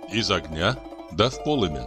Из огня да в полымя.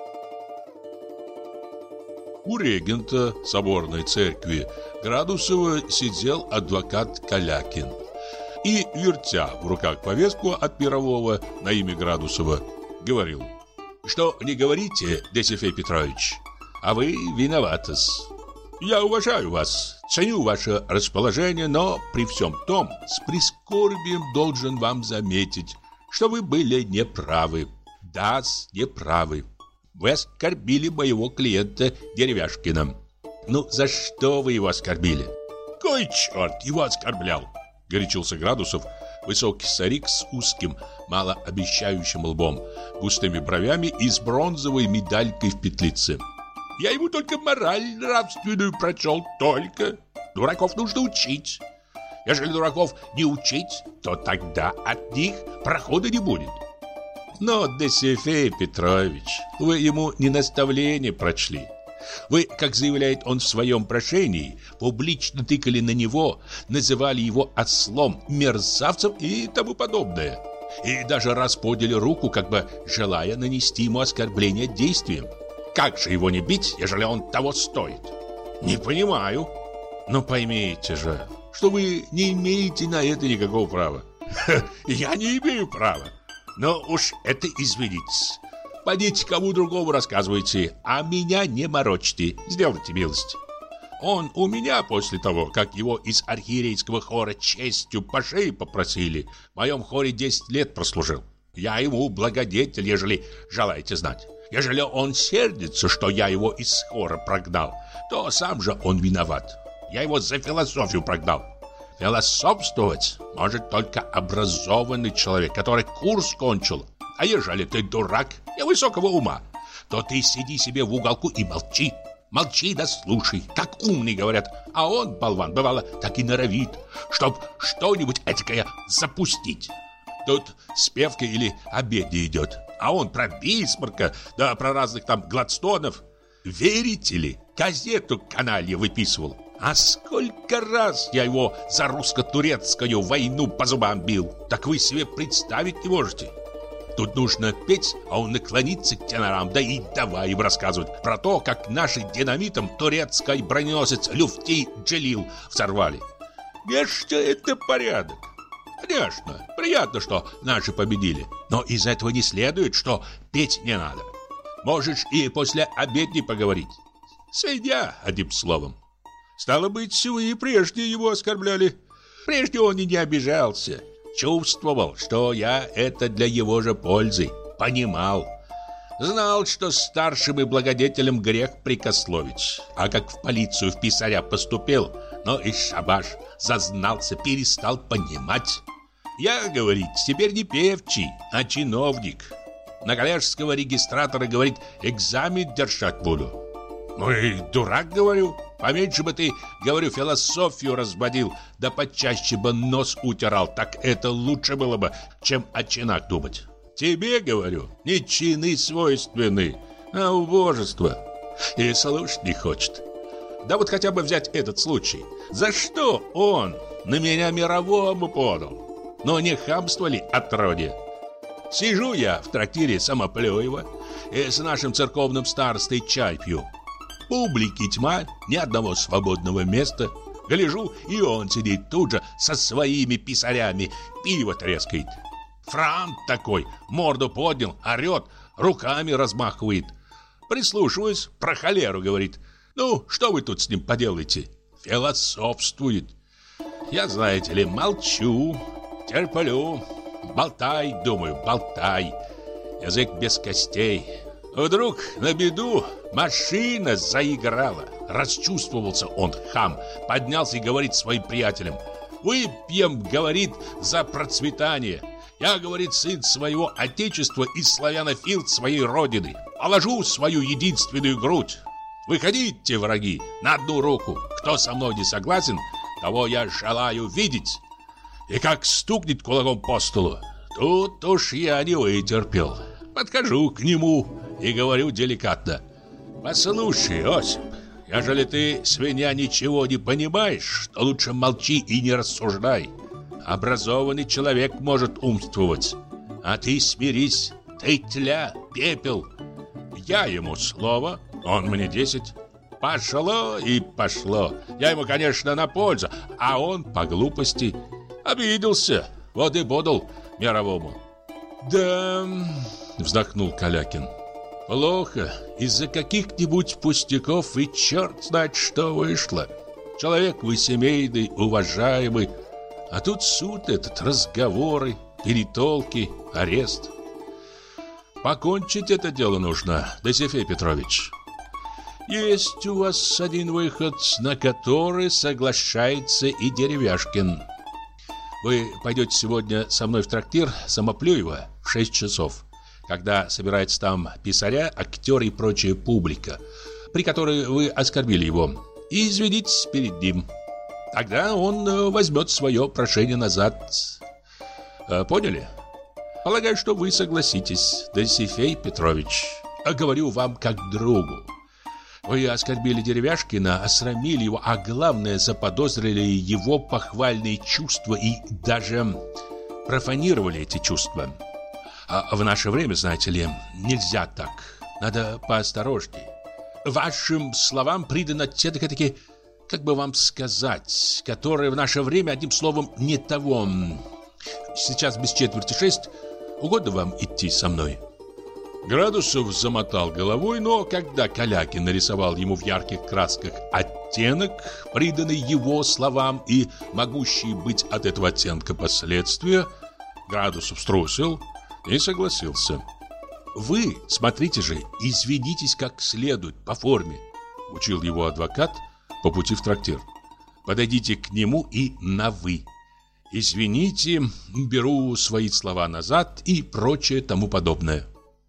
У регента соборной церкви Градусова сидел адвокат Калякин и, вертя в руках повестку от мирового на имя Градусова, говорил: «Что не говорите, Досифей Петрович, а вы виноваты-с. Я уважаю вас, ценю ваше расположение, но при всем том с прискорбием должен вам заметить, что вы были неправы. Да-с, неправы. Вы оскорбили моего клиента Деревяшкина». «Ну, за что вы его оскорбили?» «Кой черт его оскорблял?» — горячился Градусов, высокий старик с узким, малообещающим лбом, густыми бровями и с бронзовой медалькой в петлице. «Я ему только мораль нравственную прочел, только. Дураков нужно учить. Если дураков не учить, то тогда от них прохода не будет». «Но, Досифей Петрович, вы ему не наставление прочли. Вы, как заявляет он в своем прошении, публично тыкали на него, называли его ослом, мерзавцем и тому подобное. И даже раз подняли руку, как бы желая нанести ему оскорбление действием. Как же его не бить, ежели он того стоит? Не понимаю». «Но поймите же, что вы не имеете на это никакого права». «Я не имею права. Но уж это извините. Пойдите кому другому рассказывайте, а меня не морочьте, сделайте милость. Он у меня после того, как его из архиерейского хора честью по шее попросили, в моем хоре 10 лет прослужил. Я ему благодетель, ежели желаете знать. Ежели он сердится, что я его из хора прогнал, то сам же он виноват. Я его за философию прогнал. Философствовать может только образованный человек, который курс кончил. А ежели ты дурак, невысокого ума, то ты сиди себе в уголку и молчи. Молчи да слушай, как умный говорят. А он, болван, бывало, так и норовит, чтоб что-нибудь этакое запустить. Тут спевка или обедня идет, а он про Бисмарка, да про разных там Гладстонов. Верите ли, газету каналья выписывал. А сколько раз я его за русско-турецкую войну по зубам бил, так вы себе представить не можете. Тут нужно петь, а он наклонится к тенорам, да и давай им рассказывать про то, как наши динамитом турецкий броненосец Люфти Джелил взорвали. Нечто это порядок. Конечно, приятно, что наши победили, но из этого не следует, что петь не надо. Можешь и после обедни поговорить. Свинья, одним словом. Стало быть, вы и прежде его оскорбляли. Прежде он и не обижался. Чувствовал, что я это для его же пользы. Понимал. Знал, что старшим и благодетелем грех прикословить. А как в полицию в писаря поступил, но и шабаш, зазнался, перестал понимать. Я, говорит, теперь не певчий, а чиновник. На коллежского регистратора, говорит, экзамен держать буду. Ну и дурак, говорю. Поменьше бы ты, говорю, философию разводил, да почаще бы нос утирал. Так это лучше было бы, чем о чинах думать. Тебе, говорю, не чины свойственны, а убожество. И слушать не хочет. Да вот хотя бы взять этот случай. За что он на меня мировому подал? Но не хамство ли отродье? Сижу я в трактире Самоплюева и с нашим церковным старостой чай пью. Публики тьма, ни одного свободного места. Гляжу, и он сидит тут же со своими писарями, пиво трескает. Франт такой, морду поднял, орет, руками размахивает. Прислушиваюсь, про холеру говорит. Ну, что вы тут с ним поделаете? Философствует. Я, знаете ли, молчу, терплю. Болтай, думаю, болтай. Язык без костей. Вдруг на беду машина заиграла. Расчувствовался он, хам. Поднялся и говорит своим приятелям: выпьем, говорит, за процветание. Я, говорит, сын своего отечества и славянофил своей родины. Положу свою единственную грудь. Выходите, враги, на одну руку. Кто со мной не согласен, того я желаю видеть. И как стукнет кулаком по столу, тут уж я не вытерпел. Подхожу к нему и говорю деликатно: послушай, Осип, ежели ты, свинья, ничего не понимаешь, то лучше молчи и не рассуждай. Образованный человек может умствовать, а ты смирись, Ты тля, пепел. Я ему слово, он мне 10. Пошло и пошло. Я ему, конечно, на пользу, а он по глупости обиделся. Вот и подал мировому. Да, вздохнул Калякин. Плохо. Из-за каких-нибудь пустяков и черт знает что вышло. Человек вы семейный, уважаемый. А тут суд этот, разговоры, перетолки, арест. Покончить это дело нужно, Досифей Петрович. Есть у вас один выход, на который соглашается и Деревяшкин. Вы пойдете сегодня со мной в трактир Самоплюева в 6 часов, когда собирается там писаря, актер и прочая публика, при которой вы оскорбили его, и извинитесь перед ним. Тогда он возьмет свое прошение назад. Поняли? Полагаю, что вы согласитесь, Досифей Петрович. Говорю вам как другу. Вы оскорбили Деревяшкина, осрамили его, а главное, заподозрили его похвальные чувства и даже профанировали эти чувства. А в наше время, знаете ли, нельзя так. Надо поосторожней. Вашим словам придано все-таки, как бы вам сказать, которое в наше время, одним словом, не того. Сейчас без 5:45. Угодно вам идти со мной? Градусов замотал головой, но когда Калякин нарисовал ему в ярких красках оттенок, приданный его словам и могущий быть от этого оттенка последствия, Градусов струсил и согласился. «Вы, смотрите же, извинитесь как следует, по форме», — учил его адвокат по пути в трактир. «Подойдите к нему и на «вы». Извините, беру свои слова назад и прочее тому подобное».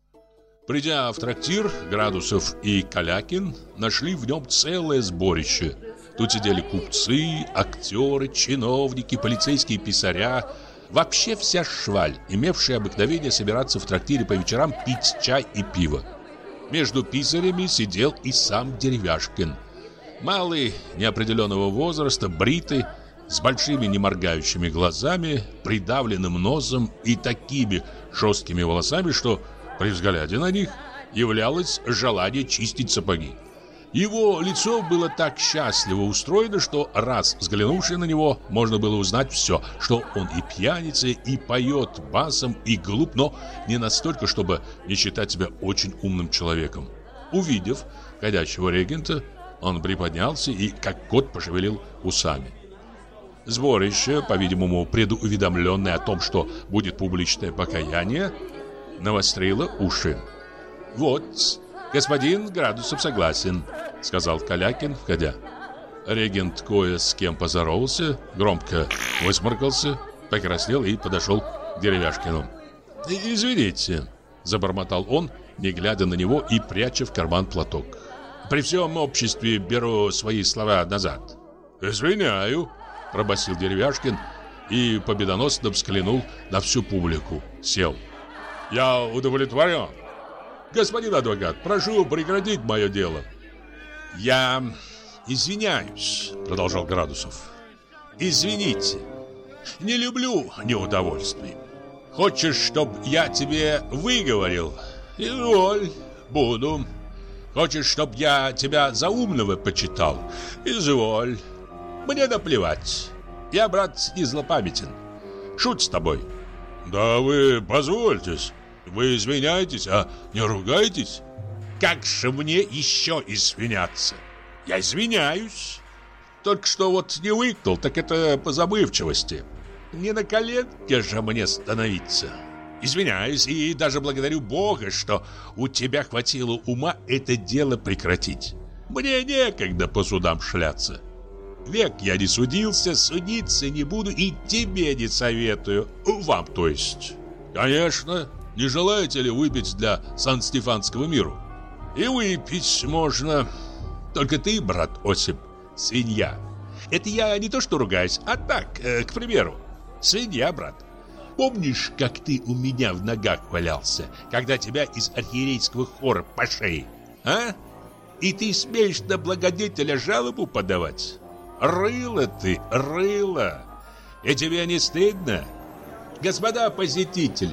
Придя в трактир, Градусов и Калякин нашли в нем целое сборище. Тут сидели купцы, актеры, чиновники, полицейские писаря. Вообще вся шваль, имевшая обыкновение собираться в трактире по вечерам пить чай и пиво. Между писарями сидел и сам Деревяшкин. Малый, неопределенного возраста, бритый, с большими неморгающими глазами, придавленным носом и такими жесткими волосами, что при взгляде на них являлось желание чистить сапоги. Его лицо было так счастливо устроено, что раз взглянувши на него, можно было узнать все, что он и пьяница, и поет басом, и глуп, но не настолько, чтобы не считать себя очень умным человеком. Увидев ходячего регента, он приподнялся и, как кот, пошевелил усами. Сборище, по-видимому, предуведомленное о том, что будет публичное покаяние, навострило уши. «Вот, господин Градусов согласен», — сказал Калякин, входя. Регент кое с кем поздоровался, громко высморкался, покраснел и подошел к Деревяшкину. «Извините», — забормотал он, не глядя на него и пряча в карман платок. «При всем обществе беру свои слова назад». «Извиняю», — пробасил Деревяшкин и победоносно взглянул на всю публику. Сел. «Я удовлетворен. Господин адвокат, прошу прекратить мое дело». «Я извиняюсь», — продолжал Градусов. «Извините. Не люблю неудовольствий. Хочешь, чтоб я тебе выговорил? Изволь, буду. Хочешь, чтоб я тебя за умного почитал? Изволь. Мне наплевать. Я, брат, не злопамятен. Шут с тобой». «Да вы позвольтесь. Вы извиняетесь, а не ругаетесь?» «Как же мне еще извиняться? Я извиняюсь. Только что вот не выкнул, так это по забывчивости. Не на коленке же мне становиться. Извиняюсь и даже благодарю Бога, что у тебя хватило ума это дело прекратить. Мне некогда по судам шляться. Век я не судился, судиться не буду и тебе не советую. Вам, то есть. Конечно, не желаете ли выпить для Сан-Стефанского миру? И выпить можно. Только ты, брат Осип, свинья. Это я не то что ругаюсь, а так, к примеру. Свинья, брат. Помнишь, как ты у меня в ногах валялся, когда тебя из архиерейского хора по шее, а? И ты смеешь на благодетеля жалобу подавать? Рыло ты, рыло. И тебе не стыдно? Господа посетители,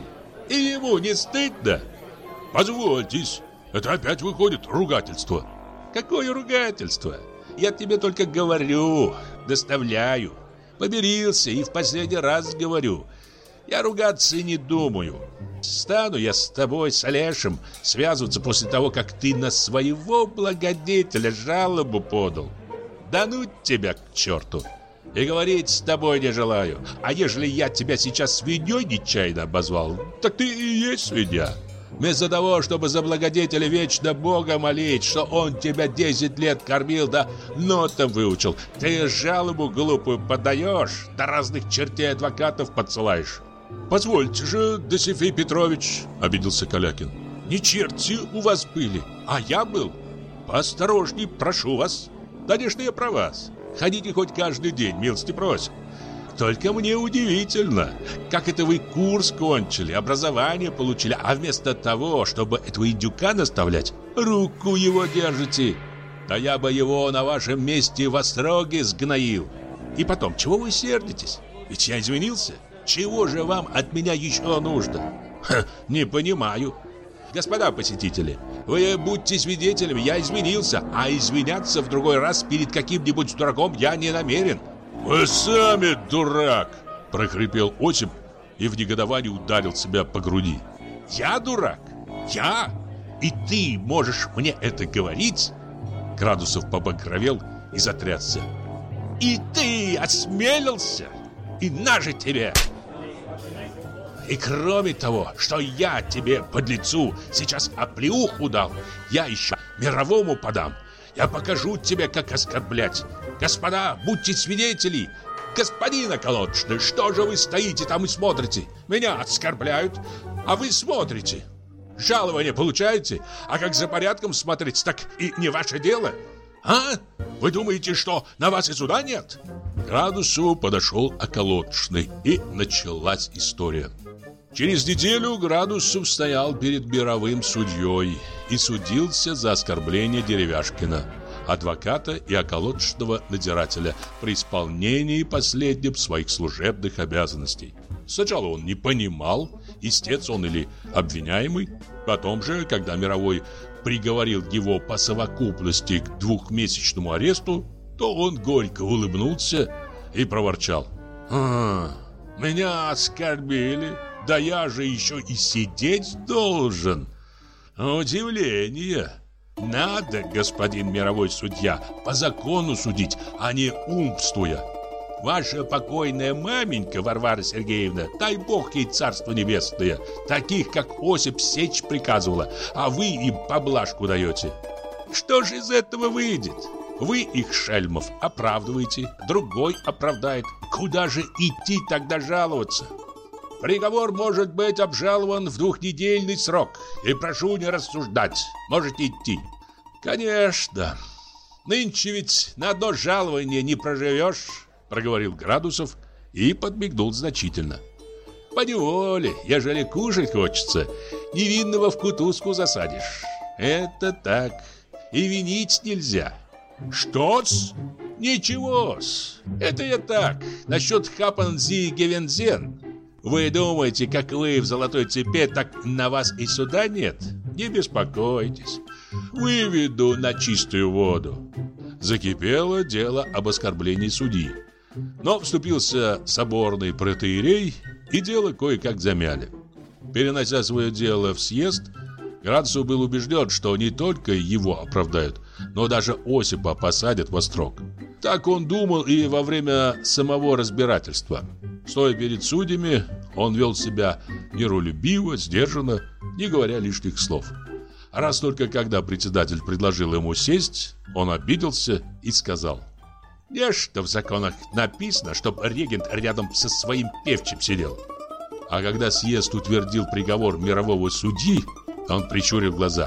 И ему не стыдно? Позвольтесь, это опять выходит ругательство. Какое ругательство? Я тебе только говорю, доставляю. Помирился и в последний раз говорю. Я ругаться и не думаю. Стану я с тобой, с Олешем, связываться после того, как ты на своего благодетеля жалобу подал. Да ну тебя к черту. И говорить с тобой не желаю. А ежели я тебя сейчас свиньей нечаянно обозвал, так ты и есть свинья. Вместо того, чтобы за благодетеля вечно Бога молить, что он тебя 10 лет кормил, да нотам выучил, ты жалобу глупую подаешь, да разных чертей адвокатов подсылаешь. Позвольте же, Досифей Петрович, обиделся Калякин. Не черти у вас были, а я был. Поосторожней, прошу вас. Конечно, я про вас. Ходите хоть каждый день, милости просим. Только мне удивительно, как это вы курс кончили, образование получили, а вместо того, чтобы этого индюка наставлять, руку его держите. Да я бы его на вашем месте в остроге сгноил. И потом, чего вы сердитесь? Ведь я извинился. Чего же вам от меня еще нужно? Не понимаю. Господа посетители, вы будьте свидетелями, я извинился, а извиняться в другой раз перед каким-нибудь дураком я не намерен. «Вы сами дурак!» – прохрипел Осип и в негодовании ударил себя по груди. «Я дурак? Я? И ты можешь мне это говорить?» Градусов побагровел и затрясся. «И ты осмелился? И на же тебе! И кроме того, что я тебе, подлецу, сейчас оплеуху дал, я еще мировому подам. Я покажу тебе, как оскорблять. Господа, будьте свидетели. Господин околоточный, что же вы стоите там и смотрите? Меня оскорбляют, а вы смотрите. Жалование получаете, а как за порядком смотреть, так и не ваше дело. А? Вы думаете, что на вас и суда нет?» К Градусову подошел околоточный, и началась история. Через неделю Градусов стоял перед мировым судьей и судился за оскорбление Деревяшкина, адвоката и околоточного надзирателя, при исполнении последним своих служебных обязанностей. Сначала он не понимал, истец он или обвиняемый. Потом же, когда мировой приговорил его по совокупности к 2-месячному аресту, то он горько улыбнулся и проворчал: меня оскорбили, да я же еще и сидеть должен. Удивление. Надо, господин мировой судья, по закону судить, а не умствуя. Ваша покойная маменька Варвара Сергеевна, дай бог ей царство небесное, таких, как Осип, сечь приказывала, а вы им поблажку даете. Что же из этого выйдет? Вы их, шельмов, оправдываете, другой оправдает. Куда же идти тогда жаловаться? Приговор может быть обжалован в 2-недельный срок. И прошу не рассуждать, можете идти. Конечно, нынче ведь на одно жалование не проживешь, проговорил Градусов и подмигнул значительно. Поневоле, ежели кушать хочется, невинного в кутузку засадишь. Это так, и винить нельзя. Что-с? Ничего-с. Это я так, насчет хапанзи гевензен. Вы думаете, как вы в золотой цепи, так на вас и суда нет? Не беспокойтесь, выведу на чистую воду. Закипело дело об оскорблении судьи. Но вступился соборный протоиерей, и дело кое-как замяли. Перенося свое дело в съезд, Градусов был убежден, что не только его оправдают, но даже Осипа посадят во строк. Так он думал и во время самого разбирательства. Стоя перед судьями, он вел себя миролюбиво, сдержанно, не говоря лишних слов. А раз только когда председатель предложил ему сесть, он обиделся и сказал: «Нечто в законах написано, чтоб регент рядом со своим певчим сидел». А когда съезд утвердил приговор мирового судьи, он прищурил глаза.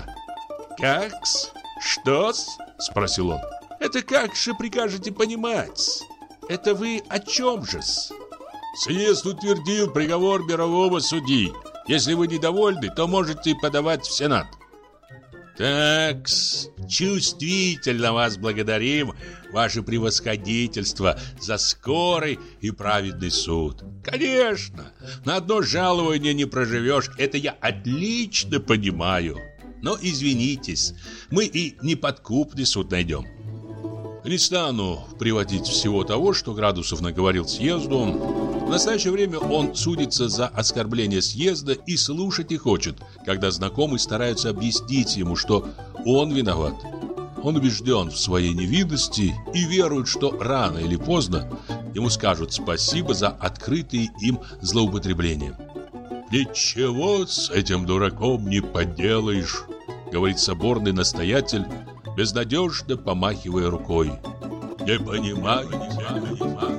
«Как-с? Что-с?» – спросил он. «Это как же прикажете понимать? Это вы о чем же-с?» «Съезд утвердил приговор мирового судьи. Если вы недовольны, то можете подавать в Сенат». «Так-с, чувствительно вас благодарим, ваше превосходительство, за скорый и праведный суд. Конечно, на одно жалование не проживешь, это я отлично понимаю. Но извинитесь, мы и неподкупный суд найдем. Не стану приводить всего того, что Градусов наговорил съезду. В настоящее время он судится за оскорбление съезда и слушать не хочет, когда знакомые стараются объяснить ему, что он виноват. Он убежден в своей невинности и верует, что рано или поздно ему скажут спасибо за открытые им злоупотребления. «Ничего с этим дураком не поделаешь», — говорит соборный настоятель, безнадежно помахивая рукой. «Не понимаете,